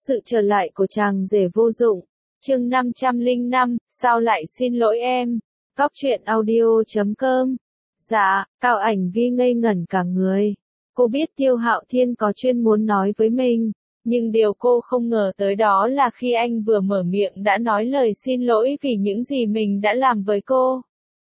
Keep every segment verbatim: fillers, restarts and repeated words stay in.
sự trở lại của chàng rể vô dụng. Chương năm trăm lẻ năm, sao lại xin lỗi em? Góc truyện audio chấm com. Dạ, Cao Ảnh Vi ngây ngẩn cả người. Cô biết Tiêu Hạo Thiên có chuyên muốn nói với mình, nhưng điều cô không ngờ tới đó là khi anh vừa mở miệng đã nói lời xin lỗi vì những gì mình đã làm với cô.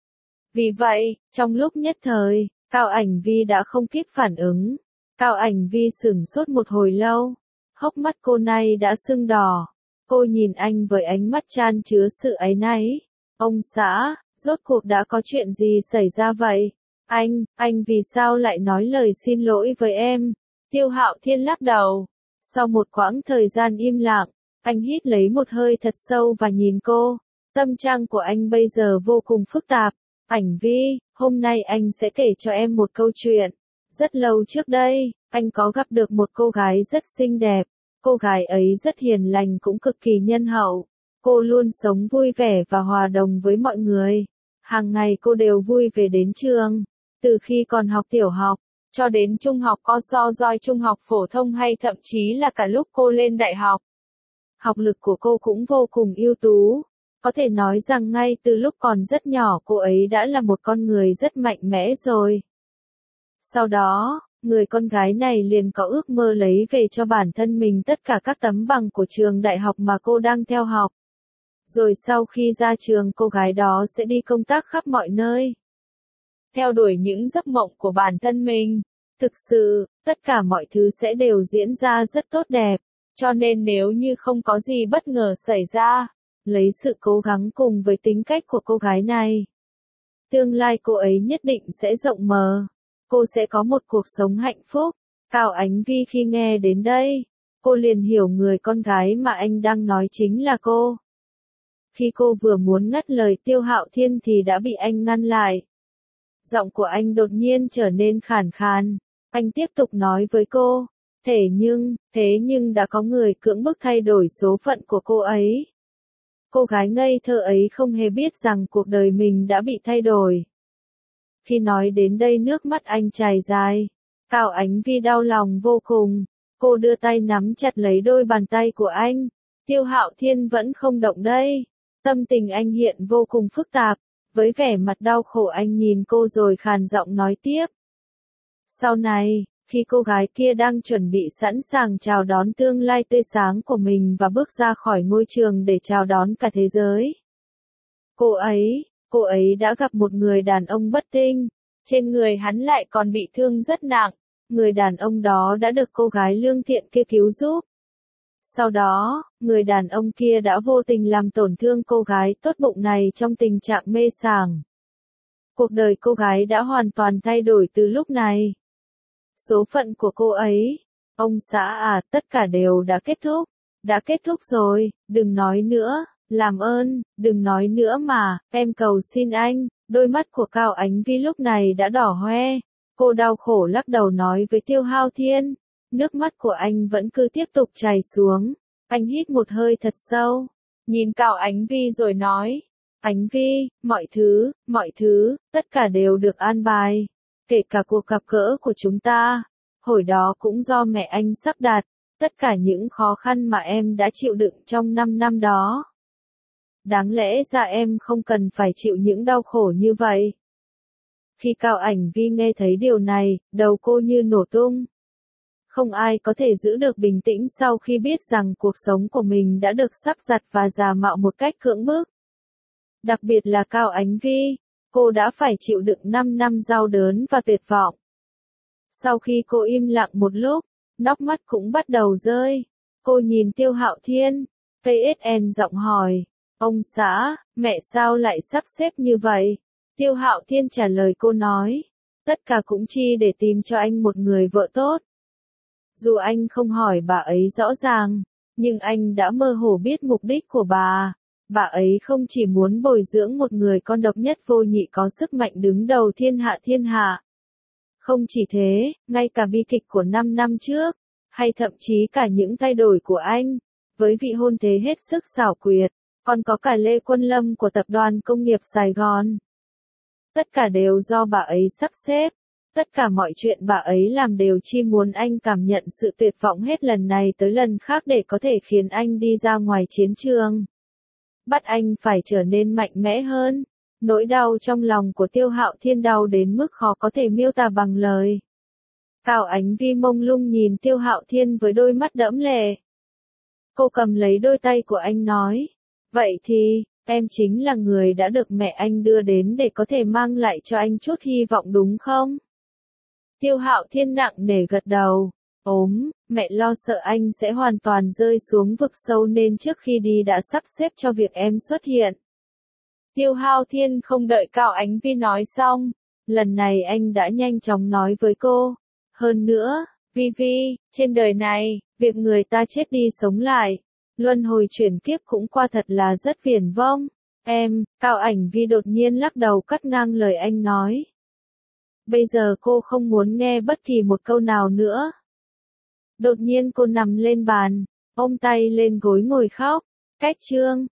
Vì vậy, trong lúc nhất thời, Cao Ảnh Vi đã không kịp phản ứng. Cao Ảnh Vi sửng sốt một hồi lâu, hốc mắt cô nay đã sưng đỏ. Cô nhìn anh với ánh mắt chan chứa sự áy náy. Ông xã, rốt cuộc đã có chuyện gì xảy ra vậy? Anh, anh vì sao lại nói lời xin lỗi với em? Tiêu Hạo Thiên lắc đầu. Sau một quãng thời gian im lặng, anh hít lấy một hơi thật sâu và nhìn cô. Tâm trạng của anh bây giờ vô cùng phức tạp. Ảnh Vi, hôm nay anh sẽ kể cho em một câu chuyện. Rất lâu trước đây, anh có gặp được một cô gái rất xinh đẹp. Cô gái ấy rất hiền lành cũng cực kỳ nhân hậu. Cô luôn sống vui vẻ và hòa đồng với mọi người. Hàng ngày cô đều vui về đến trường. Từ khi còn học tiểu học, cho đến trung học có so roi trung học phổ thông hay thậm chí là cả lúc cô lên đại học. Học lực của cô cũng vô cùng ưu tú. Có thể nói rằng ngay từ lúc còn rất nhỏ cô ấy đã là một con người rất mạnh mẽ rồi. Sau đó, người con gái này liền có ước mơ lấy về cho bản thân mình tất cả các tấm bằng của trường đại học mà cô đang theo học. Rồi sau khi ra trường cô gái đó sẽ đi công tác khắp mọi nơi. Theo đuổi những giấc mộng của bản thân mình. Thực sự, tất cả mọi thứ sẽ đều diễn ra rất tốt đẹp. Cho nên nếu như không có gì bất ngờ xảy ra, lấy sự cố gắng cùng với tính cách của cô gái này, tương lai cô ấy nhất định sẽ rộng mở. Cô sẽ có một cuộc sống hạnh phúc. Cao Ánh Vi khi nghe đến đây, cô liền hiểu người con gái mà anh đang nói chính là cô. Khi cô vừa muốn ngắt lời Tiêu Hạo Thiên thì đã bị anh ngăn lại. Giọng của anh đột nhiên trở nên khàn khàn. Anh tiếp tục nói với cô, thế nhưng, thế nhưng đã có người cưỡng bức thay đổi số phận của cô ấy. Cô gái ngây thơ ấy không hề biết rằng cuộc đời mình đã bị thay đổi. Khi nói đến đây nước mắt anh chảy dài. Cao Ánh Vi đau lòng vô cùng. Cô đưa tay nắm chặt lấy đôi bàn tay của anh. Tiêu Hạo Thiên vẫn không động đây. Tâm tình anh hiện vô cùng phức tạp. Với vẻ mặt đau khổ anh nhìn cô rồi khàn giọng nói tiếp. Sau này, khi cô gái kia đang chuẩn bị sẵn sàng chào đón tương lai tươi sáng của mình và bước ra khỏi ngôi trường để chào đón cả thế giới. Cô ấy, cô ấy đã gặp một người đàn ông bất tinh. Trên người hắn lại còn bị thương rất nặng. Người đàn ông đó đã được cô gái lương thiện kia cứu giúp. Sau đó, người đàn ông kia đã vô tình làm tổn thương cô gái tốt bụng này trong tình trạng mê sảng. Cuộc đời cô gái đã hoàn toàn thay đổi từ lúc này. Số phận của cô ấy, ông xã à, tất cả đều đã kết thúc. Đã kết thúc rồi, đừng nói nữa, làm ơn, đừng nói nữa mà, em cầu xin anh. Đôi mắt của Cao Ánh Vi lúc này đã đỏ hoe. Cô đau khổ lắc đầu nói với Tiêu Hạo Thiên. Nước mắt của anh vẫn cứ tiếp tục chảy xuống. Anh hít một hơi thật sâu, nhìn Cao Ánh Vi rồi nói. Ánh Vi, mọi thứ, mọi thứ, tất cả đều được an bài. Kể cả cuộc gặp gỡ của chúng ta. Hồi đó cũng do mẹ anh sắp đặt. Tất cả những khó khăn mà em đã chịu đựng trong năm năm đó. Đáng lẽ ra em không cần phải chịu những đau khổ như vậy. Khi Cao Ảnh Vi nghe thấy điều này, đầu cô như nổ tung. Không ai có thể giữ được bình tĩnh sau khi biết rằng cuộc sống của mình đã được sắp đặt và giả mạo một cách cưỡng bức. Đặc biệt là Cao Ánh Vi, cô đã phải chịu đựng năm năm đau đớn và tuyệt vọng. Sau khi cô im lặng một lúc, nước mắt cũng bắt đầu rơi. Cô nhìn Tiêu Hạo Thiên, ca ét en giọng hỏi, ông xã, mẹ sao lại sắp xếp như vậy? Tiêu Hạo Thiên trả lời cô nói, tất cả cũng chi để tìm cho anh một người vợ tốt. Dù anh không hỏi bà ấy rõ ràng, nhưng anh đã mơ hồ biết mục đích của bà. Bà ấy không chỉ muốn bồi dưỡng một người con độc nhất vô nhị có sức mạnh đứng đầu thiên hạ thiên hạ. Không chỉ thế, ngay cả bi kịch của năm năm trước, hay thậm chí cả những thay đổi của anh, với vị hôn thê hết sức xảo quyệt, còn có cả Lê Quân Lâm của Tập đoàn Công nghiệp Sài Gòn. Tất cả đều do bà ấy sắp xếp. Tất cả mọi chuyện bà ấy làm đều chỉ muốn anh cảm nhận sự tuyệt vọng hết lần này tới lần khác để có thể khiến anh đi ra ngoài chiến trường. Bắt anh phải trở nên mạnh mẽ hơn. Nỗi đau trong lòng của Tiêu Hạo Thiên đau đến mức khó có thể miêu tả bằng lời. Cao Ánh Vi mông lung nhìn Tiêu Hạo Thiên với đôi mắt đẫm lệ. Cô cầm lấy đôi tay của anh nói. Vậy thì, em chính là người đã được mẹ anh đưa đến để có thể mang lại cho anh chút hy vọng đúng không? Tiêu Hạo Thiên nặng nề gật đầu. Ốm, mẹ lo sợ anh sẽ hoàn toàn rơi xuống vực sâu nên trước khi đi đã sắp xếp cho việc em xuất hiện. Tiêu Hạo Thiên không đợi Cao Ánh Vi nói xong. Lần này anh đã nhanh chóng nói với cô. Hơn nữa, Vi Vi, trên đời này, việc người ta chết đi sống lại, luân hồi chuyển kiếp cũng qua thật là rất viển vông. Em, Cao Ảnh Vi đột nhiên lắc đầu cắt ngang lời anh nói. Bây giờ cô không muốn nghe bất kỳ một câu nào nữa. Đột nhiên cô nằm lên bàn, ôm tay lên gối ngồi khóc. Cách chương